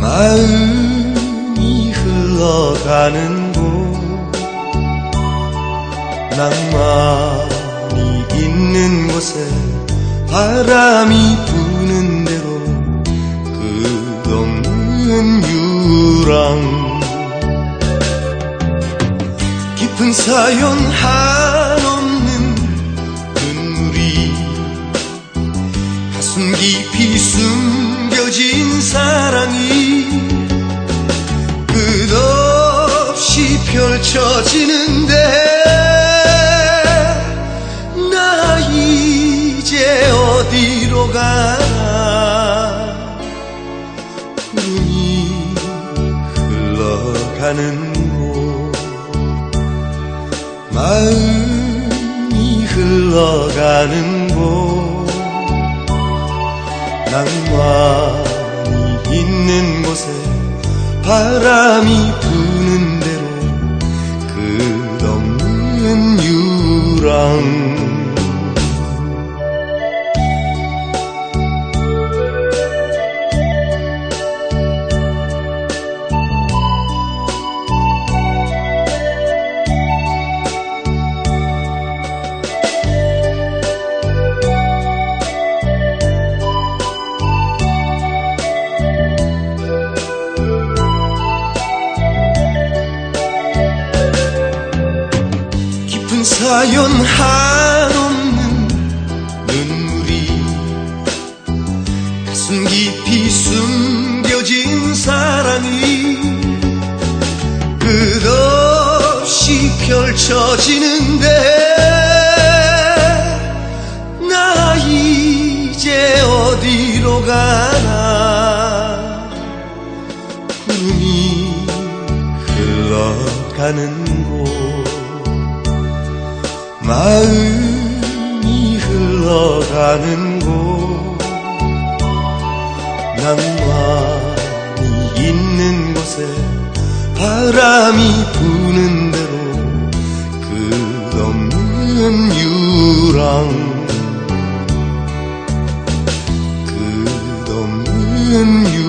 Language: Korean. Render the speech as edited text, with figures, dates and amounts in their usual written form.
마음이 흘러가는 곳 낭만이 있는 곳에 바람이 부는 대로 끝없는 유랑 깊은 사연 한없는 눈물이 가슴 깊이 숨겨진 사랑이 끝없이 펼쳐지는데 나 이제 어디로 가나 구름이 흘러가는 곳 마음이 흘러가는 곳 낭만이 있는 곳에 바람이 부는 대로 끝없는 유랑 사연 한없는 눈물이 가슴 깊이 숨겨진 사랑이 끝없이 펼쳐지는데 나 이제 어디로 가나 구름이 흘러가는 곳 마음이 흘러가는 곳 낭만이 있는 곳에 바람이 부는 대로 끝없는 유랑 끝없는 유랑